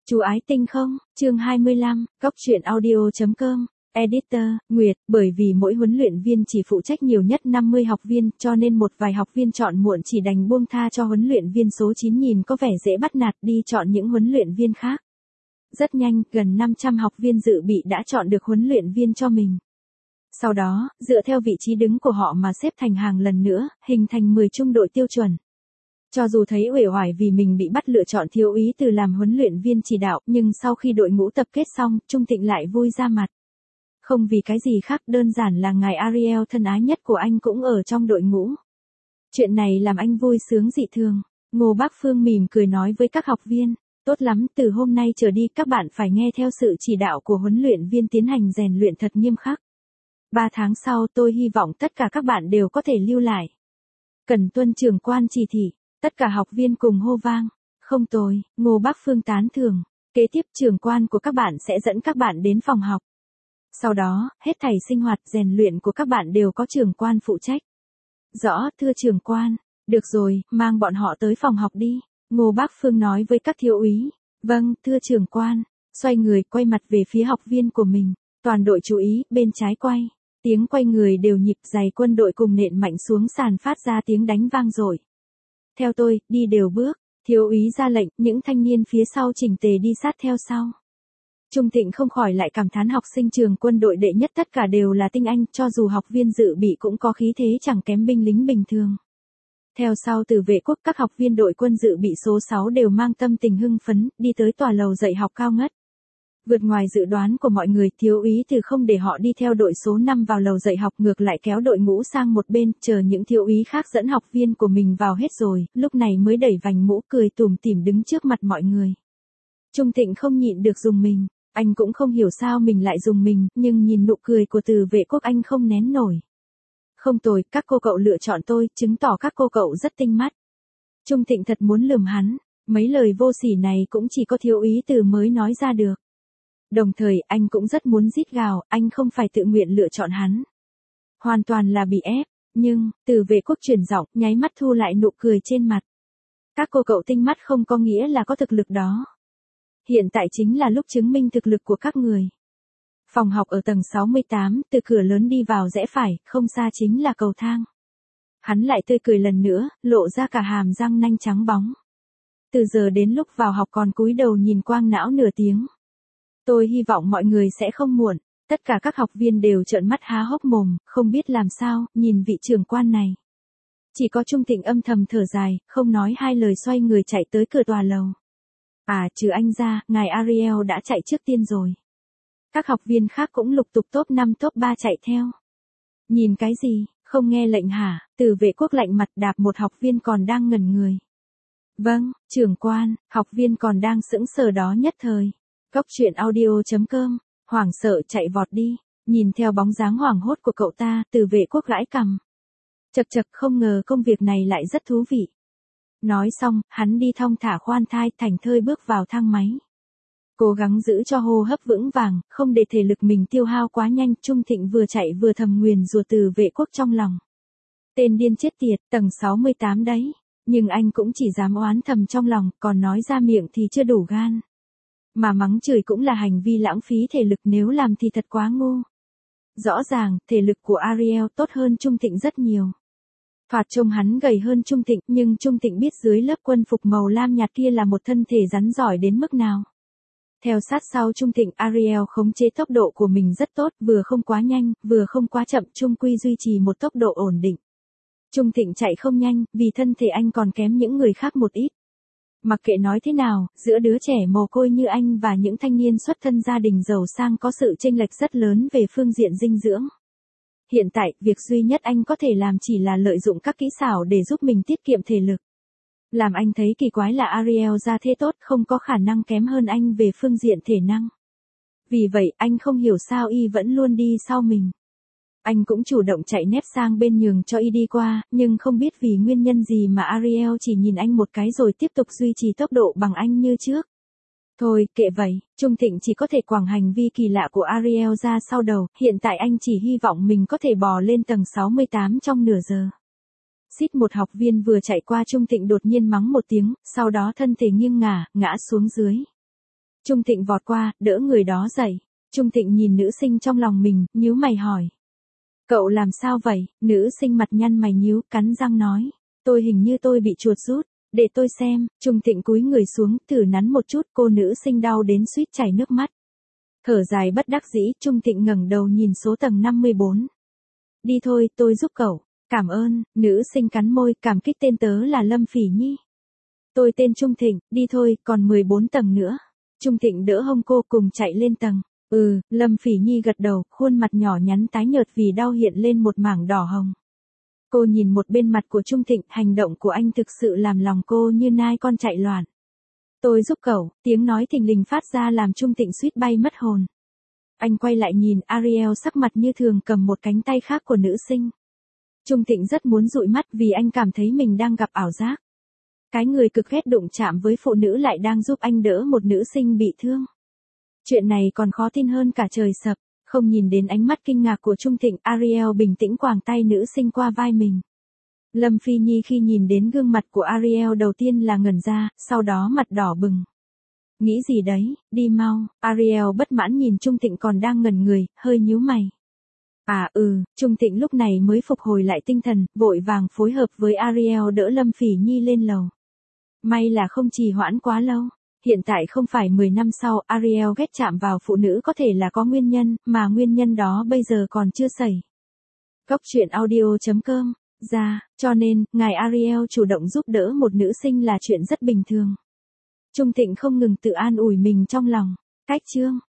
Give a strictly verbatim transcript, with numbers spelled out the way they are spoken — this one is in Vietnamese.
Chú ái tinh không, chương hai mươi lăm, góc truyện audio chấm com, Editor, Nguyệt, bởi vì mỗi huấn luyện viên chỉ phụ trách nhiều nhất năm mươi học viên, cho nên một vài học viên chọn muộn chỉ đành buông tha cho huấn luyện viên số chín nhìn có vẻ dễ bắt nạt đi chọn những huấn luyện viên khác. Rất nhanh, gần năm trăm học viên dự bị đã chọn được huấn luyện viên cho mình. Sau đó, dựa theo vị trí đứng của họ mà xếp thành hàng lần nữa, hình thành mười trung đội tiêu chuẩn. Cho dù thấy uể oải vì mình bị bắt lựa chọn thiếu úy từ làm huấn luyện viên chỉ đạo, nhưng sau khi đội ngũ tập kết xong, Trung Thịnh lại vui ra mặt. Không vì cái gì khác, đơn giản là ngài Ariel thân ái nhất của anh cũng ở trong đội ngũ. Chuyện này làm anh vui sướng dị thường. Ngô Bác Phương mỉm cười nói với các học viên, tốt lắm, từ hôm nay trở đi các bạn phải nghe theo sự chỉ đạo của huấn luyện viên tiến hành rèn luyện thật nghiêm khắc. Ba tháng sau tôi hy vọng tất cả các bạn đều có thể lưu lại. Cần tuân trưởng quan chỉ thị. Tất cả học viên cùng hô vang. Không tồi, Ngô Bác Phương tán thưởng. Kế tiếp trưởng quan của các bạn sẽ dẫn các bạn đến phòng học. Sau đó, hết thảy sinh hoạt rèn luyện của các bạn đều có trưởng quan phụ trách. Rõ, thưa trưởng quan. Được rồi, mang bọn họ tới phòng học đi. Ngô Bác Phương nói với các thiếu úy. Vâng, thưa trưởng quan. Xoay người quay mặt về phía học viên của mình. Toàn đội chú ý, bên trái quay. Tiếng quay người đều nhịp, giày quân đội cùng nện mạnh xuống sàn phát ra tiếng đánh vang dội. Theo tôi, đi đều bước, thiếu úy ra lệnh, những thanh niên phía sau chỉnh tề đi sát theo sau. Trung Thịnh không khỏi lại cảm thán học sinh trường quân đội đệ nhất tất cả đều là tinh anh, cho dù học viên dự bị cũng có khí thế chẳng kém binh lính bình thường. Theo sau từ vệ quốc, các học viên đội quân dự bị số sáu đều mang tâm tình hưng phấn, đi tới tòa lầu dạy học cao ngất. Vượt ngoài dự đoán của mọi người, thiếu úy từ không để họ đi theo đội số năm vào lầu dạy học, ngược lại kéo đội ngũ sang một bên, chờ những thiếu úy khác dẫn học viên của mình vào hết rồi, lúc này mới đẩy vành mũ cười tủm tỉm đứng trước mặt mọi người. Trung Thịnh không nhịn được dùng mình, anh cũng không hiểu sao mình lại dùng mình, nhưng nhìn nụ cười của từ vệ quốc anh không nén nổi. Không tồi, các cô cậu lựa chọn tôi, chứng tỏ các cô cậu rất tinh mắt. Trung Thịnh thật muốn lườm hắn, mấy lời vô sỉ này cũng chỉ có thiếu úy từ mới nói ra được. Đồng thời, anh cũng rất muốn rít gào, anh không phải tự nguyện lựa chọn hắn. Hoàn toàn là bị ép, nhưng, từ vệ quốc chuyển giọng, nháy mắt thu lại nụ cười trên mặt. Các cô cậu tinh mắt không có nghĩa là có thực lực đó. Hiện tại chính là lúc chứng minh thực lực của các người. Phòng học ở tầng sáu mươi tám, từ cửa lớn đi vào rẽ phải, không xa chính là cầu thang. Hắn lại tươi cười lần nữa, lộ ra cả hàm răng nanh trắng bóng. Từ giờ đến lúc vào học còn cúi đầu nhìn quang não nửa tiếng. Tôi hy vọng mọi người sẽ không muộn. Tất cả các học viên đều trợn mắt há hốc mồm, không biết làm sao, nhìn vị trưởng quan này. Chỉ có Trung Thịnh âm thầm thở dài, không nói hai lời xoay người chạy tới cửa tòa lầu. À, trừ anh ra, ngài Ariel đã chạy trước tiên rồi. Các học viên khác cũng lục tục top năm top ba chạy theo. Nhìn cái gì, không nghe lệnh hả? Từ vệ quốc lạnh mặt đạp một học viên còn đang ngẩn người. Vâng, trưởng quan, học viên còn đang sững sờ đó nhất thời. Góc truyện audio chấm com, hoảng sợ chạy vọt đi, nhìn theo bóng dáng hoảng hốt của cậu ta, từ vệ quốc gãi cằm. Chật chật, không ngờ công việc này lại rất thú vị. Nói xong, hắn đi thong thả khoan thai, thảnh thơi bước vào thang máy. Cố gắng giữ cho hô hấp vững vàng, không để thể lực mình tiêu hao quá nhanh, Trung Thịnh vừa chạy vừa thầm nguyền rủa từ vệ quốc trong lòng. Tên điên chết tiệt, tầng sáu mươi tám đấy, nhưng anh cũng chỉ dám oán thầm trong lòng, còn nói ra miệng thì chưa đủ gan. Mà mắng chửi cũng là hành vi lãng phí thể lực, nếu làm thì thật quá ngu. Rõ ràng, thể lực của Ariel tốt hơn Trung Thịnh rất nhiều. Thoạt trông hắn gầy hơn Trung Thịnh, nhưng Trung Thịnh biết dưới lớp quân phục màu lam nhạt kia là một thân thể rắn giỏi đến mức nào. Theo sát sau Trung Thịnh, Ariel khống chế tốc độ của mình rất tốt, vừa không quá nhanh, vừa không quá chậm, chung quy duy trì một tốc độ ổn định. Trung Thịnh chạy không nhanh, vì thân thể anh còn kém những người khác một ít. Mặc kệ nói thế nào, giữa đứa trẻ mồ côi như anh và những thanh niên xuất thân gia đình giàu sang có sự chênh lệch rất lớn về phương diện dinh dưỡng. Hiện tại, việc duy nhất anh có thể làm chỉ là lợi dụng các kỹ xảo để giúp mình tiết kiệm thể lực. Làm anh thấy kỳ quái là Ariel ra thế tốt, không có khả năng kém hơn anh về phương diện thể năng. Vì vậy, anh không hiểu sao y vẫn luôn đi sau mình. Anh cũng chủ động chạy nép sang bên nhường cho y đi qua, nhưng không biết vì nguyên nhân gì mà Ariel chỉ nhìn anh một cái rồi tiếp tục duy trì tốc độ bằng anh như trước. Thôi, kệ vậy, Trung Thịnh chỉ có thể quẳng hành vi kỳ lạ của Ariel ra sau đầu, hiện tại anh chỉ hy vọng mình có thể bò lên tầng sáu mươi tám trong nửa giờ. Xít một học viên vừa chạy qua Trung Thịnh đột nhiên mắng một tiếng, sau đó thân thể nghiêng ngả, ngã xuống dưới. Trung Thịnh vọt qua, đỡ người đó dậy. Trung Thịnh nhìn nữ sinh trong lòng mình, nhíu mày hỏi. Cậu làm sao vậy? Nữ sinh mặt nhăn mày nhíu, cắn răng nói. Tôi hình như tôi bị chuột rút. Để tôi xem. Trung Thịnh cúi người xuống, thử nắn một chút, cô nữ sinh đau đến suýt chảy nước mắt. Thở dài bất đắc dĩ, Trung Thịnh ngẩng đầu nhìn số tầng năm mươi bốn. Đi thôi, tôi giúp cậu. Cảm ơn. Nữ sinh cắn môi, cảm kích, tên tớ là Lâm Phỉ Nhi. Tôi tên Trung Thịnh, đi thôi, còn mười bốn tầng nữa. Trung Thịnh đỡ hông cô cùng chạy lên tầng. Ừ, Lâm Phỉ Nhi gật đầu, khuôn mặt nhỏ nhắn tái nhợt vì đau hiện lên một mảng đỏ hồng. Cô nhìn một bên mặt của Trung Thịnh, hành động của anh thực sự làm lòng cô như nai con chạy loạn. Tôi giúp cậu, tiếng nói thình lình phát ra làm Trung Thịnh suýt bay mất hồn. Anh quay lại nhìn Ariel sắc mặt như thường cầm một cánh tay khác của nữ sinh. Trung Thịnh rất muốn dụi mắt vì anh cảm thấy mình đang gặp ảo giác. Cái người cực ghét đụng chạm với phụ nữ lại đang giúp anh đỡ một nữ sinh bị thương. Chuyện này còn khó tin hơn cả trời sập. Không nhìn đến ánh mắt kinh ngạc của Trung Thịnh, Ariel bình tĩnh quàng tay nữ sinh qua vai mình. Lâm Phi Nhi khi nhìn đến gương mặt của Ariel đầu tiên là ngẩn ra, sau đó mặt đỏ bừng. Nghĩ gì đấy, đi mau. Ariel bất mãn nhìn Trung Thịnh còn đang ngẩn người, hơi nhíu mày. À ừ, Trung Thịnh lúc này mới phục hồi lại tinh thần, vội vàng phối hợp với Ariel đỡ Lâm Phỉ Nhi lên lầu. May là không trì hoãn quá lâu. Hiện tại không phải mười năm sau, Ariel ghét chạm vào phụ nữ có thể là có nguyên nhân, mà nguyên nhân đó bây giờ còn chưa xảy. Góc truyện audio chấm com, ra, cho nên, ngài Ariel chủ động giúp đỡ một nữ sinh là chuyện rất bình thường. Trung Thịnh không ngừng tự an ủi mình trong lòng. Cách chương.